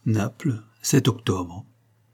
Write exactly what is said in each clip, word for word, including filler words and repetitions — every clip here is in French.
Naples, sept octobre.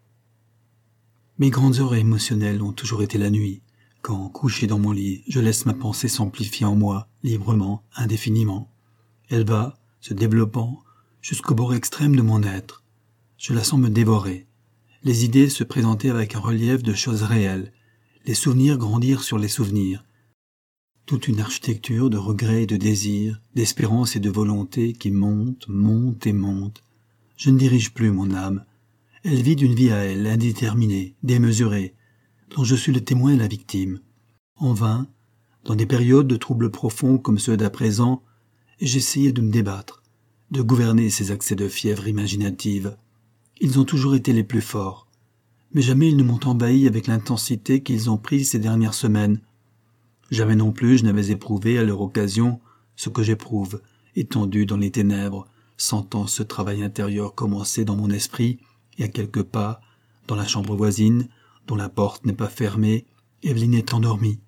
Mes grandes heures émotionnelles ont toujours été la nuit, quand, couché dans mon lit, je laisse ma pensée s'amplifier en moi, librement, indéfiniment. Elle va, se développant, jusqu'au bord extrême de mon être. Je la sens me dévorer. Les idées se présenter avec un relief de choses réelles, les souvenirs grandir sur les souvenirs. Toute une architecture de regrets et de désirs, d'espérance et de volonté qui monte, monte et monte. Je ne dirige plus mon âme. Elle vit d'une vie à elle, indéterminée, démesurée, dont je suis le témoin et la victime. En vain, dans des périodes de troubles profonds comme ceux d'à présent, j'essayais de me débattre, de gouverner ces accès de fièvre imaginative. Ils ont toujours été les plus forts, mais jamais ils ne m'ont envahi avec l'intensité qu'ils ont prise ces dernières semaines. Jamais non plus je n'avais éprouvé à leur occasion ce que j'éprouve, étendu dans les ténèbres, sentant ce travail intérieur commencer dans mon esprit et à quelques pas, dans la chambre voisine, dont la porte n'est pas fermée, Evelyne est endormie.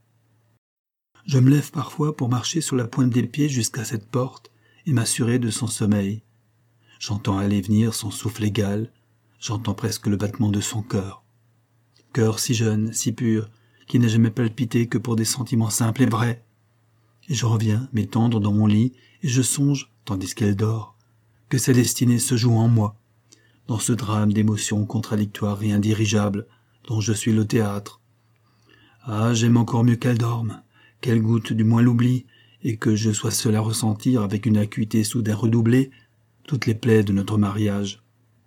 Je me lève parfois pour marcher sur la pointe des pieds jusqu'à cette porte et m'assurer de son sommeil. J'entends aller venir son souffle égal, j'entends presque le battement de son cœur. Cœur si jeune, si pur, qui n'a jamais palpité que pour des sentiments simples et vrais. Et je reviens m'étendre dans mon lit et je songe, tandis qu'elle dort, que sa destinée se joue en moi, dans ce drame d'émotions contradictoires et indirigeables dont je suis le théâtre. Ah, j'aime encore mieux qu'elle dorme, qu'elle goûte du moins l'oubli, et que je sois seul à ressentir avec une acuité soudain redoublée toutes les plaies de notre mariage.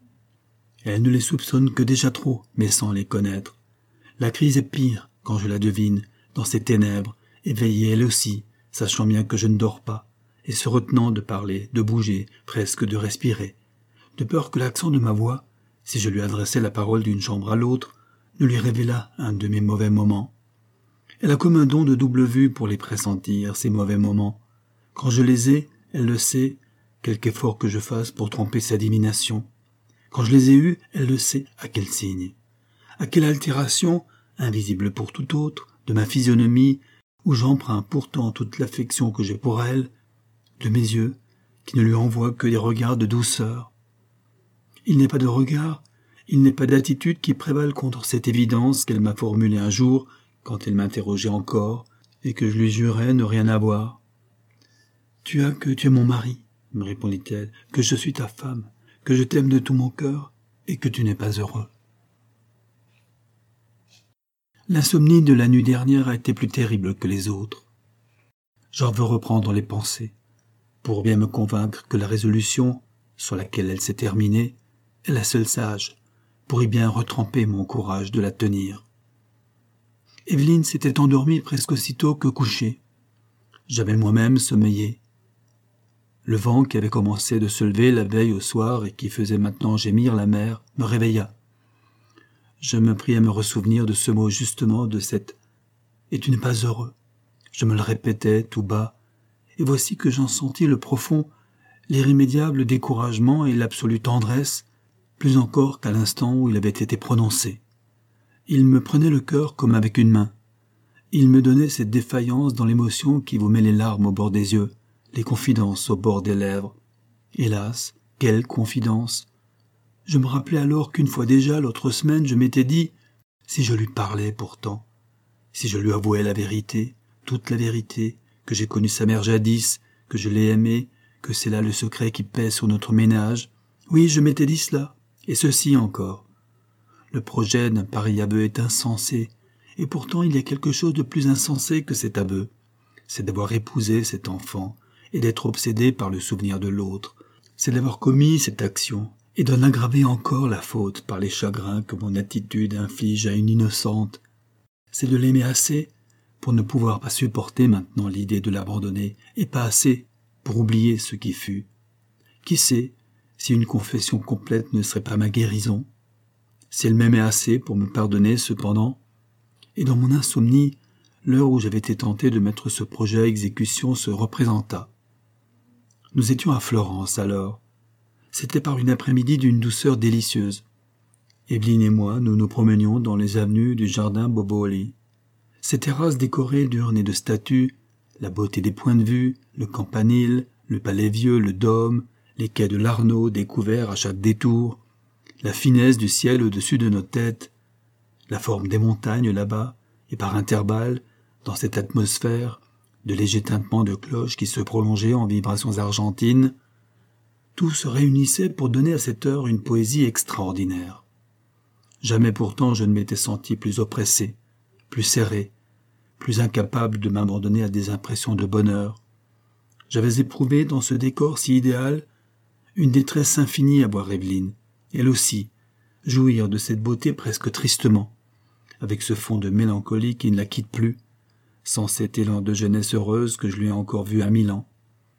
Elle ne les soupçonne que déjà trop, mais sans les connaître. La crise est pire quand je la devine, dans ces ténèbres, éveillée elle aussi, sachant bien que je ne dors pas, et se retenant de parler, de bouger, presque de respirer, de peur que l'accent de ma voix, si je lui adressais la parole d'une chambre à l'autre, ne lui révélât un de mes mauvais moments. Elle a comme un don de double vue pour les pressentir, ces mauvais moments. Quand je les ai, elle le sait, quelque effort que je fasse pour tromper sa divination. Quand je les ai eus, elle le sait, à quel signe, à quelle altération, invisible pour tout autre, de ma physionomie, où j'emprunte pourtant toute l'affection que j'ai pour elle, de mes yeux, qui ne lui envoient que des regards de douceur. Il n'est pas de regard, il n'est pas d'attitude qui prévale contre cette évidence qu'elle m'a formulée un jour, quand elle m'interrogeait encore, et que je lui jurais ne rien avoir. « Tu as que tu es mon mari, » me répondit-elle, « que je suis ta femme, que je t'aime de tout mon cœur, et que tu n'es pas heureux. » L'insomnie de la nuit dernière a été plus terrible que les autres. J'en veux reprendre les pensées, pour bien me convaincre que la résolution, sur laquelle elle s'est terminée, est la seule sage, pour y bien retremper mon courage de la tenir. Evelyne s'était endormie presque aussitôt que couchée. J'avais moi-même sommeillé. Le vent qui avait commencé de se lever la veille au soir et qui faisait maintenant gémir la mer me réveilla. Je me pris à me ressouvenir de ce mot justement, de cette « et tu n'es pas heureux ». Je me le répétais tout bas, et voici que j'en sentis le profond, l'irrémédiable découragement et l'absolue tendresse, plus encore qu'à l'instant où il avait été prononcé. Il me prenait le cœur comme avec une main. Il me donnait cette défaillance dans l'émotion qui vous met les larmes au bord des yeux, les confidences au bord des lèvres. Hélas, quelle confidence! Je me rappelais alors qu'une fois déjà, l'autre semaine, je m'étais dit, si je lui parlais pourtant, si je lui avouais la vérité, toute la vérité, que j'ai connu sa mère jadis, que je l'ai aimée, que c'est là le secret qui pèse sur notre ménage. Oui, je m'étais dit cela, et ceci encore. Le projet d'un pareil aveu est insensé, et pourtant il y a quelque chose de plus insensé que cet aveu. C'est d'avoir épousé cet enfant, et d'être obsédé par le souvenir de l'autre. C'est d'avoir commis cette action, et d'en aggraver encore la faute par les chagrins que mon attitude inflige à une innocente. C'est de l'aimer assez pour ne pouvoir pas supporter maintenant l'idée de l'abandonner, et pas assez pour oublier ce qui fut. Qui sait si une confession complète ne serait pas ma guérison? Si elle m'aimait assez pour me pardonner cependant, et dans mon insomnie, l'heure où j'avais été tenté de mettre ce projet à exécution se représenta. Nous étions à Florence alors. C'était par une après-midi d'une douceur délicieuse. Evelyne et moi, nous nous promenions dans les avenues du jardin Boboli. Ces terrasses décorées d'urnes et de statues, la beauté des points de vue, le campanile, le palais vieux, le dôme, les quais de l'Arnaud découverts à chaque détour, la finesse du ciel au-dessus de nos têtes, la forme des montagnes là-bas, et par intervalles, dans cette atmosphère, de légers tintements de cloches qui se prolongeaient en vibrations argentines, tout se réunissait pour donner à cette heure une poésie extraordinaire. Jamais pourtant je ne m'étais senti plus oppressé, plus serré, plus incapable de m'abandonner à des impressions de bonheur. J'avais éprouvé dans ce décor si idéal une détresse infinie à voir Evelyne, elle aussi, jouir de cette beauté presque tristement, avec ce fond de mélancolie qui ne la quitte plus, sans cet élan de jeunesse heureuse que je lui ai encore vu à mille ans.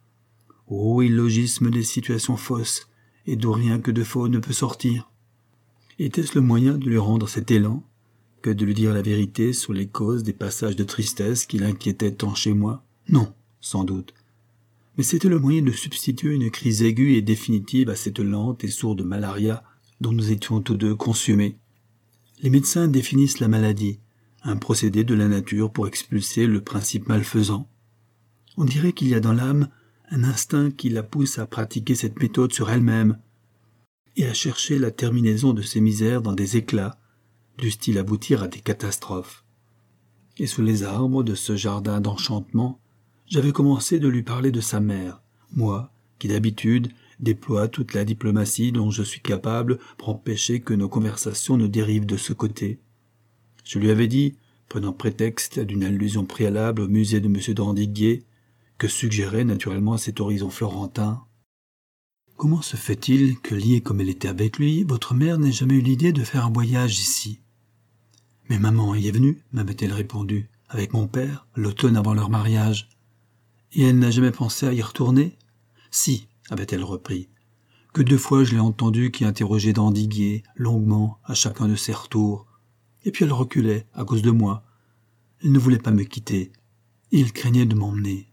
Ô illogisme des situations fausses, et d'où rien que de faux ne peut sortir. Était-ce le moyen de lui rendre cet élan, que de lui dire la vérité sur les causes des passages de tristesse qui l'inquiétaient tant chez moi? Non, sans doute. Mais c'était le moyen de substituer une crise aiguë et définitive à cette lente et sourde malaria dont nous étions tous deux consumés. Les médecins définissent la maladie, un procédé de la nature pour expulser le principe malfaisant. On dirait qu'il y a dans l'âme un instinct qui la pousse à pratiquer cette méthode sur elle-même et à chercher la terminaison de ses misères dans des éclats, du style aboutir à des catastrophes. Et sous les arbres de ce jardin d'enchantement, j'avais commencé de lui parler de sa mère, moi, qui d'habitude déploie toute la diplomatie dont je suis capable pour empêcher que nos conversations ne dérivent de ce côté. Je lui avais dit, prenant prétexte d'une allusion préalable au musée de M d'Andiguier, que suggérait naturellement cet horizon florentin. « Comment se fait-il que, liée comme elle était avec lui, votre mère n'ait jamais eu l'idée de faire un voyage ici ?»« Mais maman y est venue, m'avait-elle répondu, avec mon père, l'automne avant leur mariage. Et elle n'a jamais pensé à y retourner ? Si, avait-elle repris, que deux fois je l'ai entendue qui interrogeait d'Andiguier, longuement, à chacun de ses retours. Et puis elle reculait, à cause de moi. Elle ne voulait pas me quitter. Il craignait de m'emmener.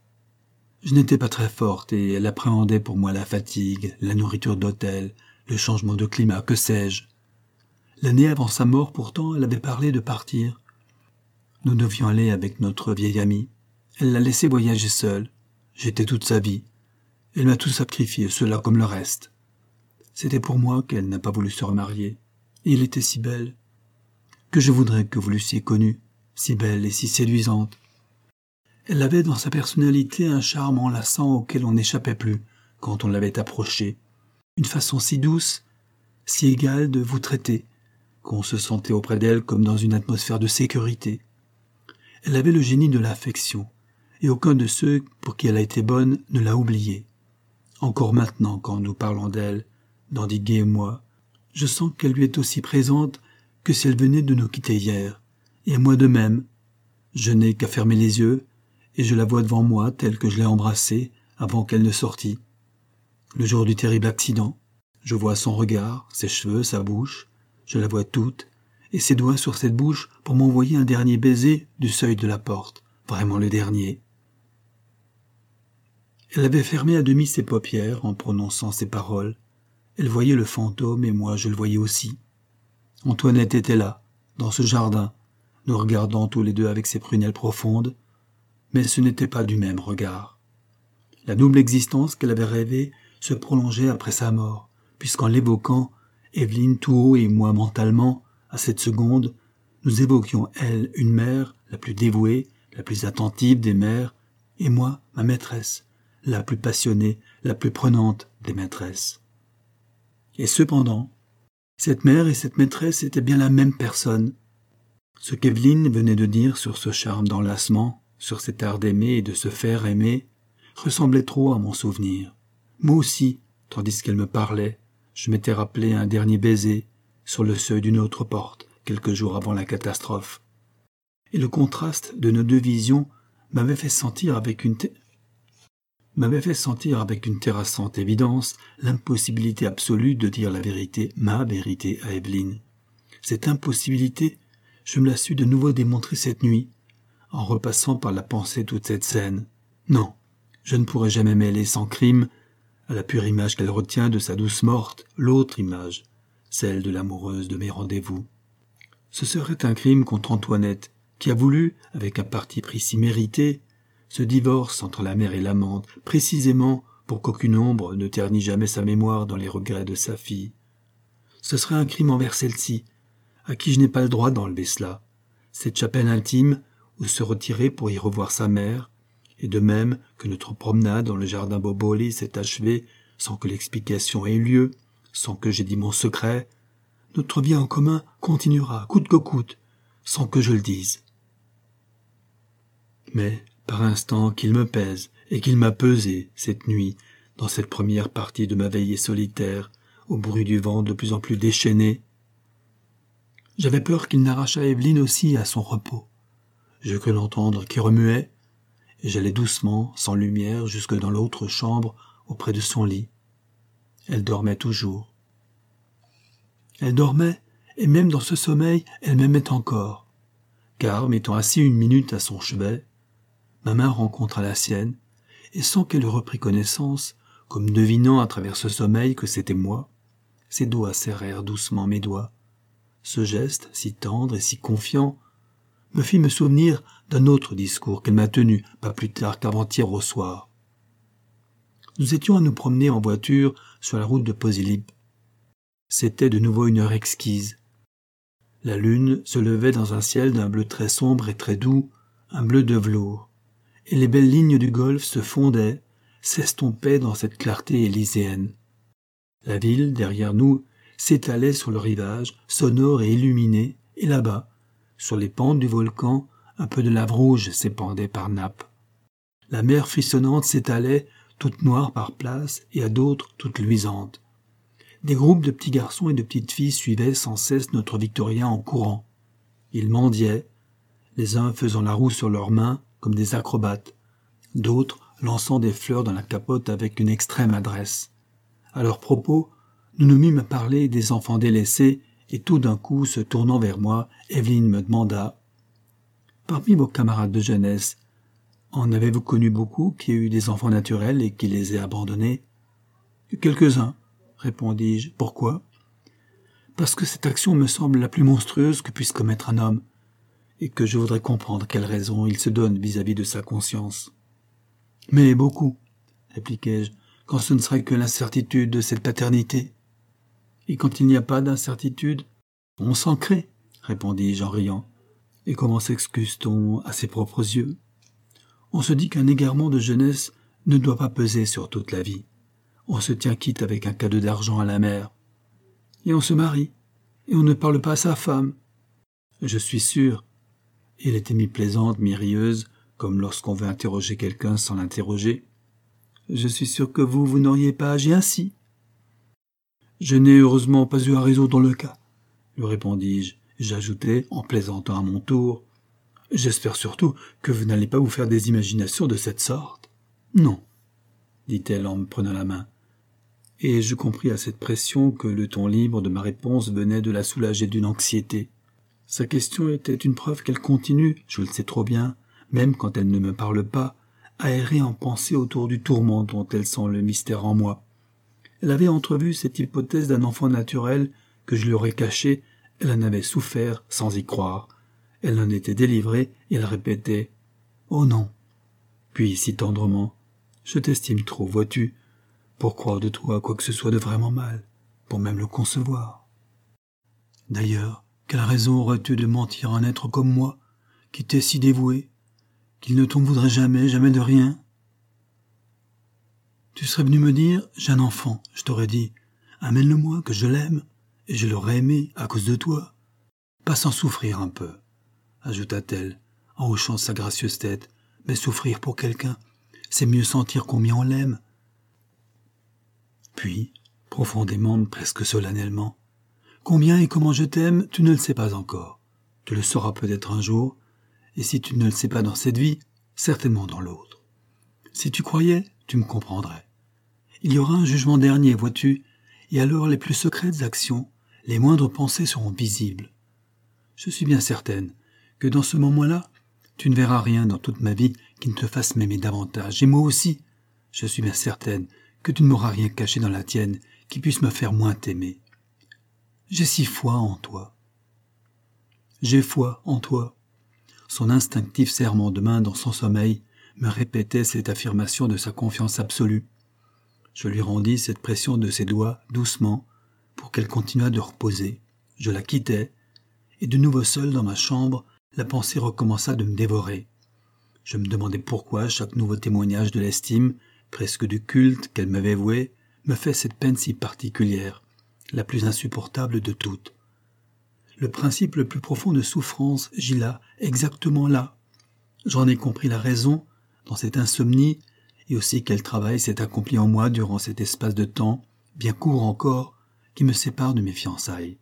Je n'étais pas très forte et elle appréhendait pour moi la fatigue, la nourriture d'hôtel, le changement de climat, que sais-je. L'année avant sa mort, pourtant, elle avait parlé de partir. Nous devions aller avec notre vieille amie. Elle l'a laissé voyager seule. J'étais toute sa vie. Elle m'a tout sacrifié, cela comme le reste. C'était pour moi qu'elle n'a pas voulu se remarier. Et elle était si belle. Que je voudrais que vous l'eussiez connue, si belle et si séduisante. Elle avait dans sa personnalité un charme enlaçant auquel on n'échappait plus quand on l'avait approchée. Une façon si douce, si égale de vous traiter, qu'on se sentait auprès d'elle comme dans une atmosphère de sécurité. Elle avait le génie de l'affection, et aucun de ceux pour qui elle a été bonne ne l'a oubliée. Encore maintenant, quand nous parlons d'elle, d'Andiguier et moi, je sens qu'elle lui est aussi présente que si elle venait de nous quitter hier, et moi de même. Je n'ai qu'à fermer les yeux, et je la vois devant moi telle que je l'ai embrassée avant qu'elle ne sortît. Le jour du terrible accident, je vois son regard, ses cheveux, sa bouche, je la vois toute, et ses doigts sur cette bouche pour m'envoyer un dernier baiser du seuil de la porte, vraiment le dernier. Elle avait fermé à demi ses paupières en prononçant ces paroles. Elle voyait le fantôme et moi je le voyais aussi. Antoinette était là, dans ce jardin, nous regardant tous les deux avec ses prunelles profondes, mais ce n'était pas du même regard. La double existence qu'elle avait rêvée se prolongeait après sa mort, puisqu'en l'évoquant, Evelyne tout haut et moi mentalement, à cette seconde, nous évoquions elle, une mère, la plus dévouée, la plus attentive des mères, et moi, ma maîtresse, la plus passionnée, la plus prenante des maîtresses. Et cependant, cette mère et cette maîtresse étaient bien la même personne. Ce qu'Evelyne venait de dire sur ce charme d'enlacement, sur cet art d'aimer et de se faire aimer, ressemblait trop à mon souvenir. Moi aussi, tandis qu'elle me parlait, je m'étais rappelé un dernier baiser sur le seuil d'une autre porte, quelques jours avant la catastrophe. Et le contraste de nos deux visions m'avait fait sentir avec une t- m'avait fait sentir avec une terrassante évidence l'impossibilité absolue de dire la vérité, ma vérité à Evelyne. Cette impossibilité, je me la suis de nouveau démontrée cette nuit, en repassant par la pensée toute cette scène. Non, je ne pourrai jamais mêler sans crime, à la pure image qu'elle retient de sa douce morte, l'autre image, celle de l'amoureuse de mes rendez-vous. Ce serait un crime contre Antoinette, qui a voulu, avec un parti pris si mérité, ce divorce entre la mère et l'amante, précisément pour qu'aucune ombre ne ternit jamais sa mémoire dans les regrets de sa fille. Ce serait un crime envers celle-ci, à qui je n'ai pas le droit d'enlever cela. Cette chapelle intime où se retirer pour y revoir sa mère, et de même que notre promenade dans le jardin Boboli s'est achevée sans que l'explication ait eu lieu, sans que j'aie dit mon secret, notre vie en commun continuera, coûte que coûte, sans que je le dise. Mais, par instant qu'il me pèse, et qu'il m'a pesé, cette nuit, dans cette première partie de ma veillée solitaire, au bruit du vent de plus en plus déchaîné, j'avais peur qu'il n'arrachât Evelyne aussi à son repos. Je crus l'entendre qui remuait, et j'allai doucement, sans lumière, jusque dans l'autre chambre, auprès de son lit. Elle dormait toujours. Elle dormait, et même dans ce sommeil, elle m'aimait encore, car, m'étant assis une minute à son chevet, ma main rencontra la sienne, et sans qu'elle eût repris connaissance, comme devinant à travers ce sommeil que c'était moi, ses doigts serrèrent doucement mes doigts. Ce geste, si tendre et si confiant, me fit me souvenir d'un autre discours qu'elle m'a tenu pas plus tard qu'avant-hier au soir. Nous étions à nous promener en voiture sur la route de Posillipo. C'était de nouveau une heure exquise. La lune se levait dans un ciel d'un bleu très sombre et très doux, un bleu de velours, et les belles lignes du golfe se fondaient, s'estompaient dans cette clarté élyséenne. La ville, derrière nous, s'étalait sur le rivage, sonore et illuminé, et là-bas, sur les pentes du volcan, un peu de lave rouge s'épandait par nappes. La mer frissonnante s'étalait, toute noire par places, et à d'autres toute luisante. Des groupes de petits garçons et de petites filles suivaient sans cesse notre Victoria en courant. Ils mendiaient, les uns faisant la roue sur leurs mains comme des acrobates, d'autres lançant des fleurs dans la capote avec une extrême adresse. À leur propos, nous nous mîmes à parler des enfants délaissés, et tout d'un coup, se tournant vers moi, Evelyne me demanda « Parmi vos camarades de jeunesse, en avez-vous connu beaucoup qui aient eu des enfants naturels et qui les aient abandonnés ?»« Quelques-uns, » répondis-je. « Pourquoi ?»« Parce que cette action me semble la plus monstrueuse que puisse commettre un homme, et que je voudrais comprendre quelle raison il se donne vis-à-vis de sa conscience. »« Mais beaucoup, » répliquai-je, « quand ce ne serait que l'incertitude de cette paternité. » « Et quand il n'y a pas d'incertitude, on s'en crée, » répondis-je en riant. « Et comment s'excuse-t-on à ses propres yeux ? On se dit qu'un égarement de jeunesse ne doit pas peser sur toute la vie. On se tient quitte avec un cadeau d'argent à la mer. Et on se marie, et on ne parle pas à sa femme. Je suis sûr. » Et elle était mi-plaisante, mi-rieuse, comme lorsqu'on veut interroger quelqu'un sans l'interroger. « Je suis sûr que vous, vous n'auriez pas agi ainsi. » « Je n'ai heureusement pas eu à résoudre le cas, » lui répondis-je. J'ajoutai, en plaisantant à mon tour, « J'espère surtout que vous n'allez pas vous faire des imaginations de cette sorte. »« Non, » dit-elle en me prenant la main. Et je compris à cette pression que le ton libre de ma réponse venait de la soulager d'une anxiété. Sa question était une preuve qu'elle continue, je le sais trop bien, même quand elle ne me parle pas, à errer en pensée autour du tourment dont elle sent le mystère en moi. Elle avait entrevu cette hypothèse d'un enfant naturel que je lui aurais caché, elle en avait souffert sans y croire. Elle en était délivrée et elle répétait « Oh non !» Puis, si tendrement « Je t'estime trop, vois-tu, pour croire de toi quoi que ce soit de vraiment mal, pour même le concevoir. D'ailleurs, quelle raison aurais-tu de mentir à un être comme moi, qui t'est si dévoué, qu'il ne t'en voudrait jamais, jamais de rien ? Tu serais venu me dire, j'ai un enfant, je t'aurais dit, amène-le-moi, que je l'aime, et je l'aurais aimé à cause de toi. Pas sans souffrir un peu, ajouta-t-elle, en hochant sa gracieuse tête, mais souffrir pour quelqu'un, c'est mieux sentir combien on l'aime. Puis, profondément, presque solennellement, combien et comment je t'aime, tu ne le sais pas encore. Tu le sauras peut-être un jour, et si tu ne le sais pas dans cette vie, certainement dans l'autre. Si tu croyais, tu me comprendrais. Il y aura un jugement dernier, vois-tu, et alors les plus secrètes actions, les moindres pensées seront visibles. Je suis bien certaine que dans ce moment-là, tu ne verras rien dans toute ma vie qui ne te fasse m'aimer davantage, et moi aussi, je suis bien certaine que tu ne m'auras rien caché dans la tienne qui puisse me faire moins t'aimer. J'ai si foi en toi. J'ai foi en toi. Son instinctif serrement de main dans son sommeil me répétait cette affirmation de sa confiance absolue. Je lui rendis cette pression de ses doigts doucement, pour qu'elle continuât de reposer. Je la quittais, et de nouveau seul dans ma chambre, la pensée recommença de me dévorer. Je me demandais pourquoi chaque nouveau témoignage de l'estime, presque du culte qu'elle m'avait voué, me fait cette peine si particulière, la plus insupportable de toutes. Le principe le plus profond de souffrance gît là, exactement là. J'en ai compris la raison, dans cette insomnie, et aussi quel travail s'est accompli en moi durant cet espace de temps, bien court encore, qui me sépare de mes fiançailles.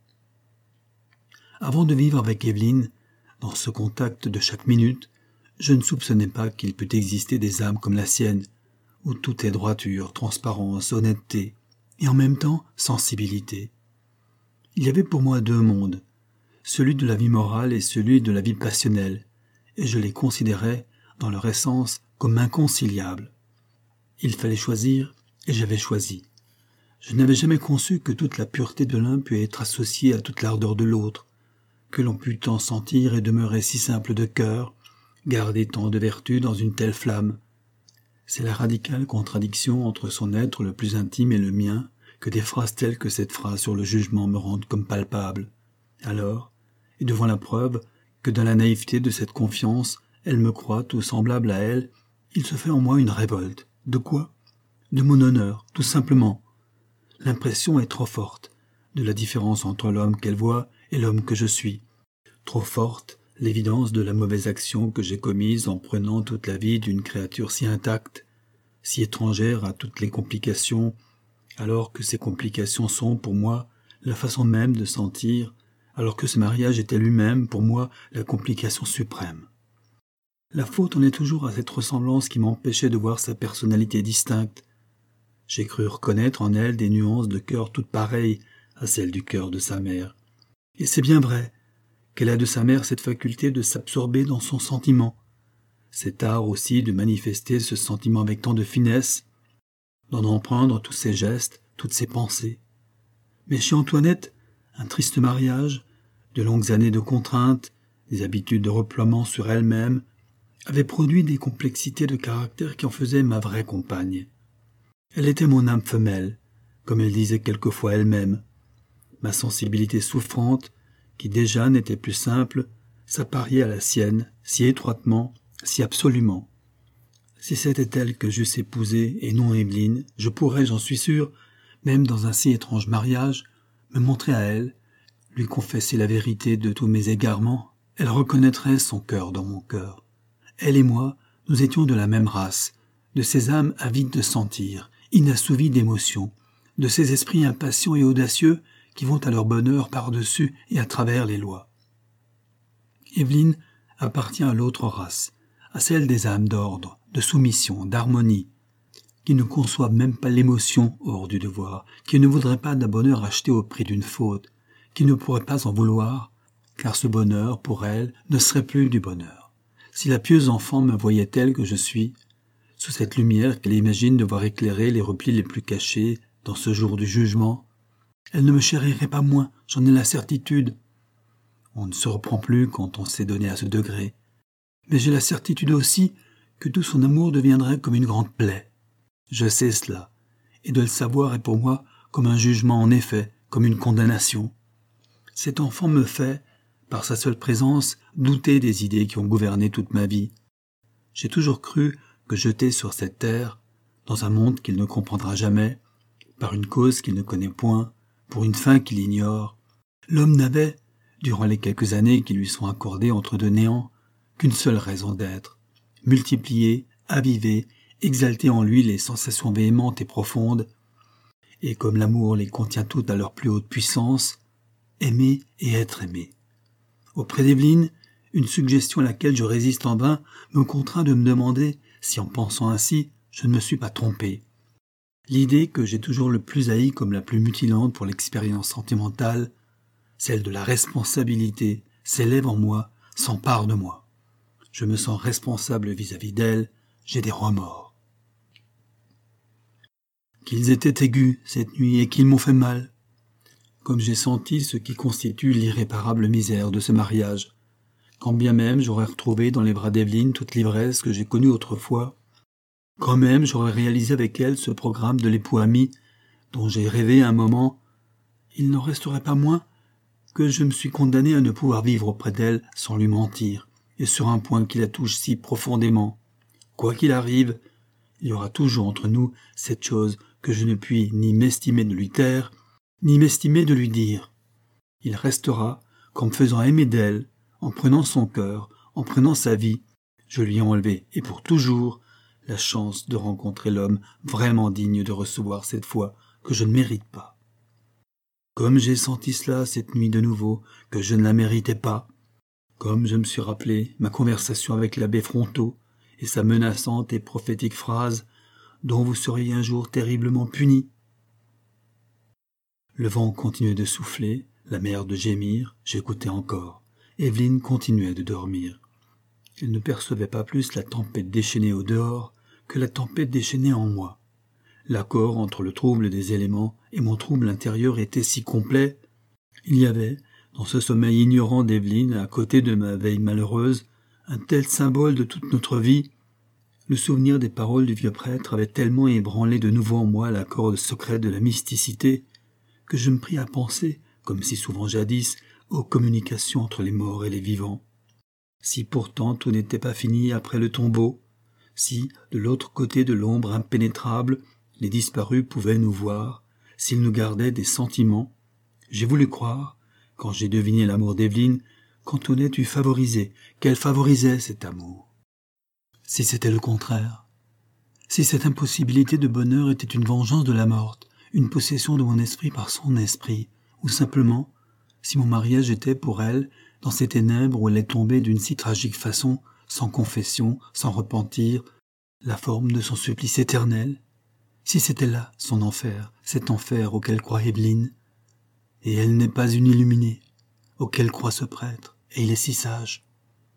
Avant de vivre avec Evelyne, dans ce contact de chaque minute, je ne soupçonnais pas qu'il pût exister des âmes comme la sienne, où tout est droiture, transparence, honnêteté, et en même temps sensibilité. Il y avait pour moi deux mondes, celui de la vie morale et celui de la vie passionnelle, et je les considérais, dans leur essence, comme inconciliables. Il fallait choisir, et j'avais choisi. Je n'avais jamais conçu que toute la pureté de l'un pût être associée à toute l'ardeur de l'autre, que l'on pût tant sentir et demeurer si simple de cœur, garder tant de vertu dans une telle flamme. C'est la radicale contradiction entre son être le plus intime et le mien, que des phrases telles que cette phrase sur le jugement me rendent comme palpable. Alors, et devant la preuve que dans la naïveté de cette confiance, elle me croit tout semblable à elle, il se fait en moi une révolte. De quoi? De mon honneur, tout simplement. L'impression est trop forte, de la différence entre l'homme qu'elle voit et l'homme que je suis. Trop forte, l'évidence de la mauvaise action que j'ai commise en prenant toute la vie d'une créature si intacte, si étrangère à toutes les complications, alors que ces complications sont, pour moi, la façon même de sentir, alors que ce mariage était lui-même, pour moi, la complication suprême. La faute en est toujours à cette ressemblance qui m'empêchait de voir sa personnalité distincte. J'ai cru reconnaître en elle des nuances de cœur toutes pareilles à celles du cœur de sa mère. Et c'est bien vrai qu'elle a de sa mère cette faculté de s'absorber dans son sentiment, cet art aussi de manifester ce sentiment avec tant de finesse, d'en emprendre tous ses gestes, toutes ses pensées. Mais chez Antoinette, un triste mariage, de longues années de contraintes, des habitudes de reploiement sur elle-même, avaient produit des complexités de caractère qui en faisaient ma vraie compagne. Elle était mon âme femelle, comme elle disait quelquefois elle-même. Ma sensibilité souffrante, qui déjà n'était plus simple, s'appariait à la sienne, si étroitement, si absolument. Si c'était elle que j'eusse épousée et non Evelyne, je pourrais, j'en suis sûr, même dans un si étrange mariage, me montrer à elle, lui confesser la vérité de tous mes égarements. Elle reconnaîtrait son cœur dans mon cœur. Elle et moi, nous étions de la même race, de ces âmes avides de sentir, inassouvies d'émotions, de ces esprits impatients et audacieux qui vont à leur bonheur par-dessus et à travers les lois. Evelyne appartient à l'autre race, à celle des âmes d'ordre, de soumission, d'harmonie, qui ne conçoivent même pas l'émotion hors du devoir, qui ne voudraient pas d'un bonheur acheté au prix d'une faute, qui ne pourraient pas en vouloir, car ce bonheur, pour elles, ne serait plus du bonheur. Si la pieuse enfant me voyait telle que je suis, sous cette lumière qu'elle imagine devoir éclairer les replis les plus cachés dans ce jour du jugement, elle ne me chérirait pas moins, j'en ai la certitude. On ne se reprend plus quand on s'est donné à ce degré. Mais j'ai la certitude aussi que tout son amour deviendrait comme une grande plaie. Je sais cela, et de le savoir est pour moi comme un jugement en effet, comme une condamnation. Cet enfant me fait, par sa seule présence, douter des idées qui ont gouverné toute ma vie. J'ai toujours cru que jeté sur cette terre, dans un monde qu'il ne comprendra jamais, par une cause qu'il ne connaît point, pour une fin qu'il ignore, l'homme n'avait, durant les quelques années qui lui sont accordées entre deux néants, qu'une seule raison d'être, multiplier, aviver, exalter en lui les sensations véhémentes et profondes, et comme l'amour les contient toutes à leur plus haute puissance, aimer et être aimé. Auprès d'Evelyne, une suggestion à laquelle je résiste en vain me contraint de me demander si en pensant ainsi, je ne me suis pas trompé. L'idée que j'ai toujours le plus haïe comme la plus mutilante pour l'expérience sentimentale, celle de la responsabilité, s'élève en moi, s'empare de moi. Je me sens responsable vis-à-vis d'elle, j'ai des remords. Qu'ils étaient aigus cette nuit et qu'ils m'ont fait mal, comme j'ai senti ce qui constitue l'irréparable misère de ce mariage, quand bien même j'aurais retrouvé dans les bras d'Evelyne toute l'ivresse que j'ai connue autrefois, quand même j'aurais réalisé avec elle ce programme de l'époux ami dont j'ai rêvé un moment il n'en resterait pas moins que je me suis condamné à ne pouvoir vivre auprès d'elle sans lui mentir, et sur un point qui la touche si profondément. Quoi qu'il arrive, il y aura toujours entre nous cette chose que je ne puis ni m'estimer de lui taire, ni m'estimer de lui dire. Il restera qu'en me faisant aimer d'elle, en prenant son cœur, en prenant sa vie, je lui ai enlevé, et pour toujours, la chance de rencontrer l'homme vraiment digne de recevoir cette foi que je ne mérite pas. Comme j'ai senti cela cette nuit de nouveau, que je ne la méritais pas, comme je me suis rappelé ma conversation avec l'abbé Fronteau et sa menaçante et prophétique phrase dont vous seriez un jour terriblement puni. Le vent continuait de souffler, la mer de gémir, j'écoutais encore. Evelyne continuait de dormir. Elle ne percevait pas plus la tempête déchaînée au dehors que la tempête déchaînée en moi. L'accord entre le trouble des éléments et mon trouble intérieur était si complet. Il y avait, dans ce sommeil ignorant d'Evelyne, à côté de ma veille malheureuse, un tel symbole de toute notre vie. Le souvenir des paroles du vieux prêtre avait tellement ébranlé de nouveau en moi la corde secrète de la mysticité que je me pris à penser, comme si souvent jadis, aux communications entre les morts et les vivants. Si pourtant tout n'était pas fini après le tombeau, si, de l'autre côté de l'ombre impénétrable, les disparus pouvaient nous voir, s'ils nous gardaient des sentiments, j'ai voulu croire, quand j'ai deviné l'amour d'Evelyne, qu'Antoinette eût favorisé, qu'elle favorisait cet amour. Si c'était le contraire, si cette impossibilité de bonheur était une vengeance de la morte, une possession de mon esprit par son esprit, ou simplement, si mon mariage était pour elle, dans ces ténèbres où elle est tombée d'une si tragique façon, sans confession, sans repentir, la forme de son supplice éternel, si c'était là son enfer, cet enfer auquel croit Evelyne, et elle n'est pas une illuminée, auquel croit ce prêtre, et il est si sage.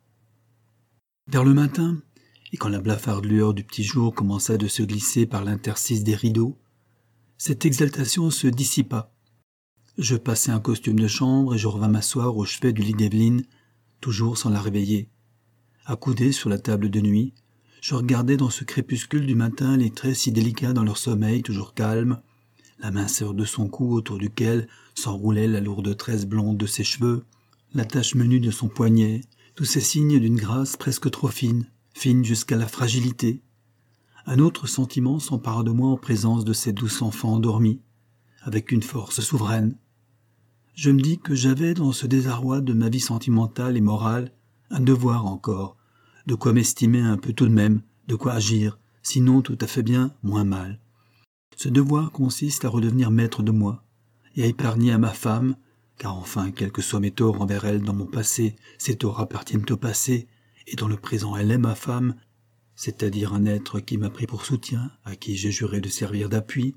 Vers le matin, et quand la blafarde lueur du petit jour commença de se glisser par l'interstice des rideaux, cette exaltation se dissipa. Je passai un costume de chambre et je revins m'asseoir au chevet du lit d'Evelyne, toujours sans la réveiller. Accoudé sur la table de nuit, je regardais dans ce crépuscule du matin les traits si délicats dans leur sommeil toujours calme, la minceur de son cou autour duquel s'enroulait la lourde tresse blonde de ses cheveux, la tache menue de son poignet, tous ces signes d'une grâce presque trop fine, fine jusqu'à la fragilité. Un autre sentiment s'empara de moi en présence de ces douces enfants endormis, avec une force souveraine. Je me dis que j'avais dans ce désarroi de ma vie sentimentale et morale un devoir encore, de quoi m'estimer un peu tout de même, de quoi agir, sinon tout à fait bien, moins mal. Ce devoir consiste à redevenir maître de moi, et à épargner à ma femme, car enfin, quels que soient mes torts envers elle dans mon passé, ces torts appartiennent au passé, et dans le présent elle est ma femme, c'est-à-dire un être qui m'a pris pour soutien, à qui j'ai juré de servir d'appui.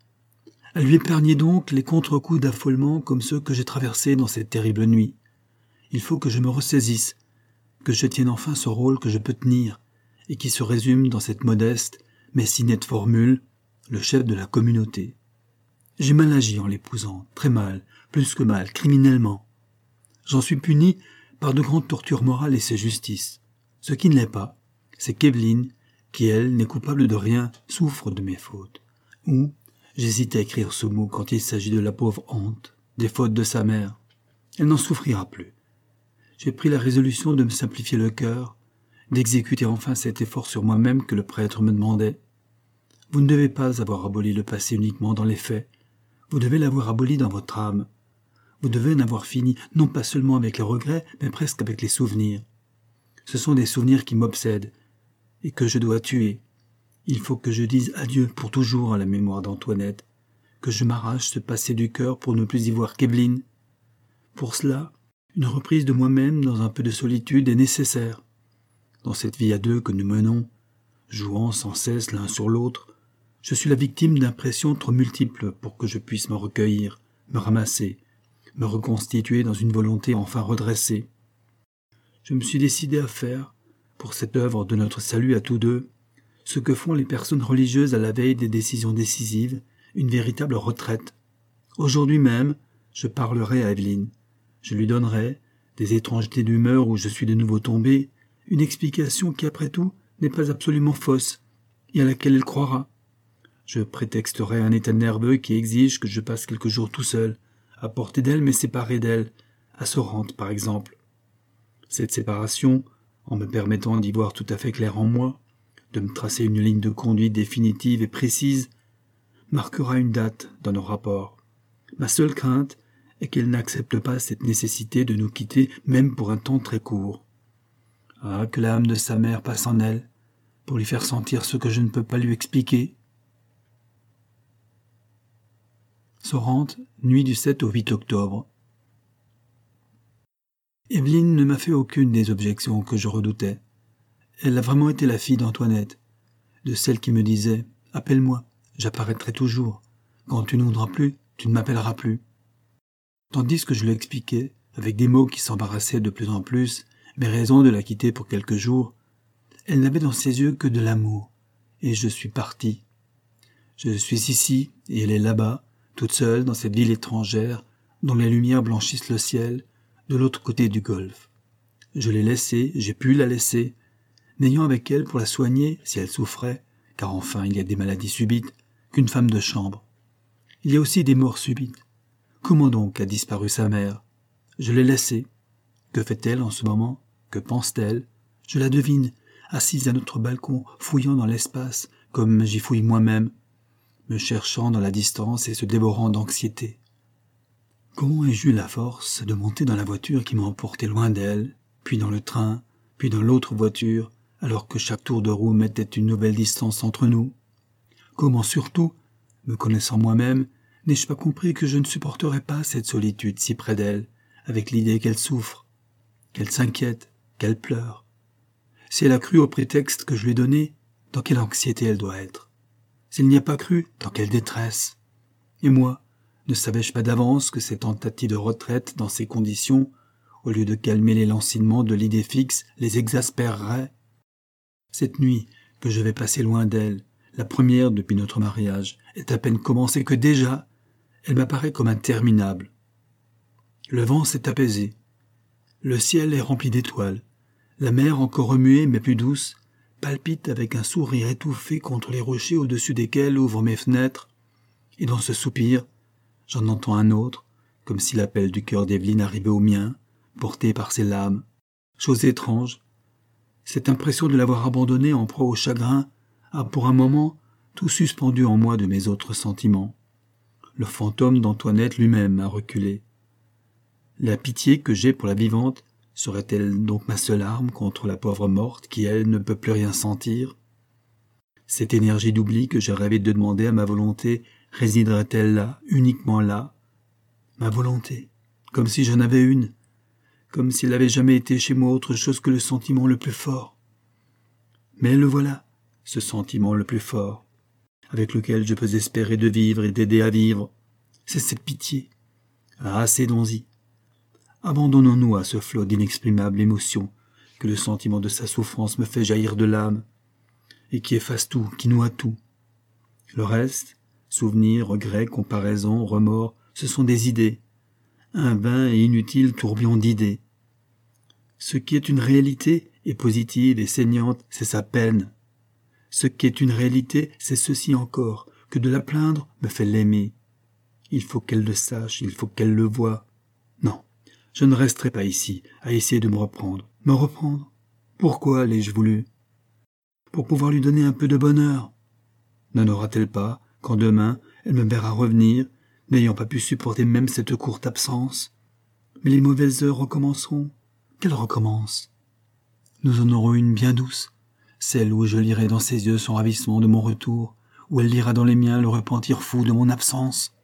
À lui épargner donc les contre-coups d'affolement comme ceux que j'ai traversés dans cette terrible nuit. Il faut que je me ressaisisse, que je tienne enfin ce rôle que je peux tenir, et qui se résume dans cette modeste, mais si nette formule, le chef de la communauté. J'ai mal agi en l'épousant, très mal, plus que mal, criminellement. J'en suis puni par de grandes tortures morales et c'est justice. Ce qui ne l'est pas, c'est qu'Evelyne, qui elle n'est coupable de rien, souffre de mes fautes. Ou, j'hésite à écrire ce mot quand il s'agit de la pauvre honte, des fautes de sa mère. Elle n'en souffrira plus. J'ai pris la résolution de me simplifier le cœur, d'exécuter enfin cet effort sur moi-même que le prêtre me demandait. Vous ne devez pas avoir aboli le passé uniquement dans les faits, vous devez l'avoir aboli dans votre âme. Vous devez en avoir fini, non pas seulement avec les regrets, mais presque avec les souvenirs. Ce sont des souvenirs qui m'obsèdent, et que je dois tuer. Il faut que je dise adieu pour toujours à la mémoire d'Antoinette, que je m'arrache ce passé du cœur pour ne plus y voir qu'Evelyne. Pour cela, une reprise de moi-même dans un peu de solitude est nécessaire. Dans cette vie à deux que nous menons, jouant sans cesse l'un sur l'autre, je suis la victime d'impressions trop multiples pour que je puisse me recueillir, me ramasser, me reconstituer dans une volonté enfin redressée. Je me suis décidé à faire, pour cette œuvre de notre salut à tous deux, ce que font les personnes religieuses à la veille des décisions décisives, une véritable retraite. Aujourd'hui même, je parlerai à Evelyne. Je lui donnerai, des étrangetés d'humeur où je suis de nouveau tombé, une explication qui, après tout, n'est pas absolument fausse, et à laquelle elle croira. Je prétexterai un état nerveux qui exige que je passe quelques jours tout seul, à portée d'elle mais séparée d'elle, à Sorrente par exemple. Cette séparation, en me permettant d'y voir tout à fait clair en moi, de me tracer une ligne de conduite définitive et précise, marquera une date dans nos rapports. Ma seule crainte est qu'elle n'accepte pas cette nécessité de nous quitter même pour un temps très court. Ah, que l'âme de sa mère passe en elle, pour lui faire sentir ce que je ne peux pas lui expliquer. Sorrente, nuit du sept au huit octobre. Evelyne ne m'a fait aucune des objections que je redoutais. Elle a vraiment été la fille d'Antoinette, de celle qui me disait « Appelle-moi, j'apparaîtrai toujours. Quand tu ne voudras plus, tu ne m'appelleras plus. » Tandis que je lui expliquais, avec des mots qui s'embarrassaient de plus en plus, mes raisons de la quitter pour quelques jours, elle n'avait dans ses yeux que de l'amour, et je suis parti. Je suis ici, et elle est là-bas, toute seule dans cette ville étrangère, dont les lumières blanchissent le ciel, de l'autre côté du golfe. Je l'ai laissée, j'ai pu la laisser, n'ayant avec elle pour la soigner, si elle souffrait, car enfin il y a des maladies subites, qu'une femme de chambre. Il y a aussi des morts subites. Comment donc a disparu sa mère? Je l'ai laissée. Que fait-elle en ce moment? Que pense-t-elle? Je la devine, assise à notre balcon, fouillant dans l'espace, comme j'y fouille moi-même, me cherchant dans la distance et se dévorant d'anxiété. Comment ai-je eu la force de monter dans la voiture qui m'a emporté loin d'elle, puis dans le train, puis dans l'autre voiture, alors que chaque tour de roue mettait une nouvelle distance entre nous? Comment surtout, me connaissant moi-même, n'ai-je pas compris que je ne supporterais pas cette solitude si près d'elle, avec l'idée qu'elle souffre, qu'elle s'inquiète, qu'elle pleure? Si elle a cru au prétexte que je lui ai donné, dans quelle anxiété elle doit être? S'il n'y a pas cru, dans quelle détresse? Et moi, ne savais-je pas d'avance que ces tentatives de retraite dans ces conditions, au lieu de calmer les lancinnements de l'idée fixe, les exaspéreraient? Cette nuit que je vais passer loin d'elle, la première depuis notre mariage, est à peine commencée que déjà, elle m'apparaît comme interminable. Le vent s'est apaisé. Le ciel est rempli d'étoiles. La mer, encore remuée mais plus douce, palpite avec un sourire étouffé contre les rochers au-dessus desquels ouvrent mes fenêtres. Et dans ce soupir, j'en entends un autre, comme si l'appel du cœur d'Evelyne arrivait au mien, porté par ses lames. Chose étrange, cette impression de l'avoir abandonnée en proie au chagrin a pour un moment tout suspendu en moi de mes autres sentiments. Le fantôme d'Antoinette lui-même a reculé. La pitié que j'ai pour la vivante serait-elle donc ma seule arme contre la pauvre morte qui, elle, ne peut plus rien sentir? Cette énergie d'oubli que j'ai rêvé de demander à ma volonté résiderait-elle là, uniquement là? Ma volonté, comme si j'en avais une, comme s'il n'avait jamais été chez moi autre chose que le sentiment le plus fort. Mais le voilà, ce sentiment le plus fort, avec lequel je peux espérer de vivre et d'aider à vivre. C'est cette pitié. Ah, cédons-y. Abandonnons-nous à ce flot d'inexprimables émotions que le sentiment de sa souffrance me fait jaillir de l'âme, et qui efface tout, qui noie tout. Le reste, souvenirs, regrets, comparaisons, remords, ce sont des idées, un vain et inutile tourbillon d'idées. Ce qui est une réalité est positive et saignante, c'est sa peine. Ce qui est une réalité, c'est ceci encore, que de la plaindre me fait l'aimer. Il faut qu'elle le sache, il faut qu'elle le voie. Non, je ne resterai pas ici, à essayer de me reprendre. Me reprendre? Pourquoi l'ai-je voulu? Pour pouvoir lui donner un peu de bonheur. N'en aura-t-elle pas, quand demain, elle me verra revenir, n'ayant pas pu supporter même cette courte absence? Mais les mauvaises heures recommenceront. Qu'elles recommencent. Nous en aurons une bien douce, celle où je lirai dans ses yeux son ravissement de mon retour, où elle lira dans les miens le repentir fou de mon absence.